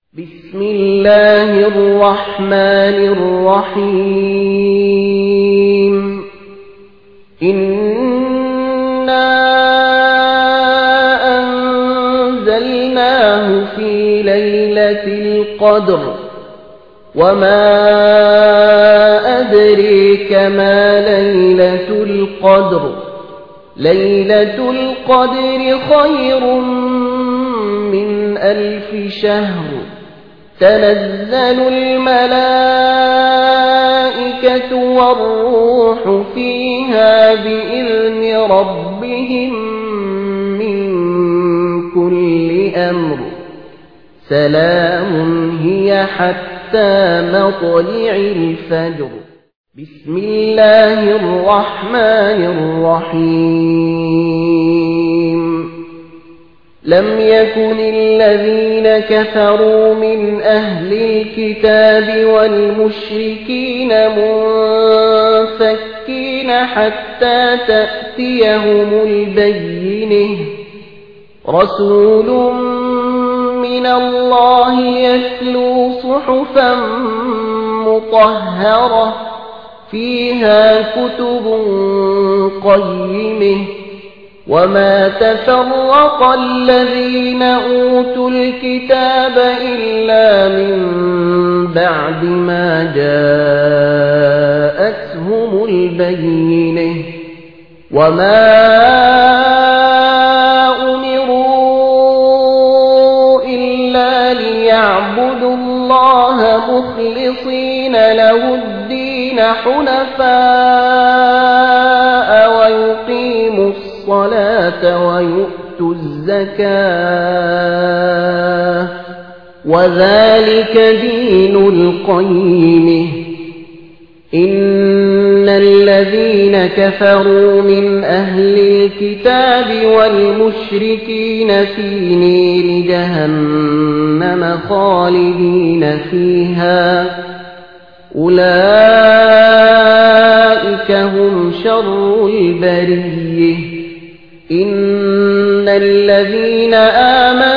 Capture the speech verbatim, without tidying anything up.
بسم الله الرحمن الرحيم إنا أنزلناه في ليلة القدر وما أدريك ما ليلة القدر ليلة القدر خير من ألف شهر تنزل الملائكة والروح فيها بإذن ربهم من كل أمر سلام هي حتى مطلع الفجر. بسم الله الرحمن الرحيم لم يكن الذين كفروا من أهل الكتاب والمشركين منفكين حتى تأتيهم البينة رسول من الله يتلو صحفا مطهرة فيها كتب قيمة وما تفرق الذين أوتوا الكتاب إلا من بعد ما جاءتهم البينة وما أمروا إلا ليعبدوا الله مخلصين له الدين حنفاء ويقيموا الصلاة ويؤتوا الزكاة وذلك دين القيم. إن الذين كفروا من أهل الكتاب والمشركين في نير جهنم خالدين فيها أولئك هم شر البرية. إن الذين آمنوا